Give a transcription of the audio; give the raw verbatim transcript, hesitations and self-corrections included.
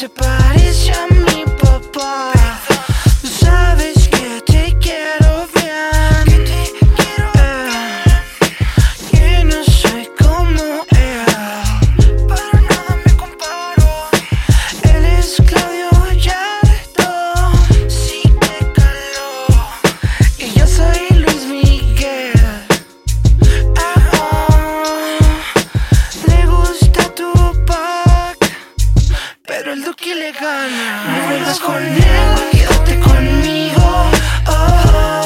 se parece a mi papá. Tú sabes que te quiero bien, que te quiero bien. Que no soy como él, para nada me comparo. Él es Claudio Gallardo, sí que caló. Y yo soy Luis Miguel. Ah, ah. Le gusta Tupac, pero el Duki le gana. No vuelvas con él, quédate conmigo. Oh, oh.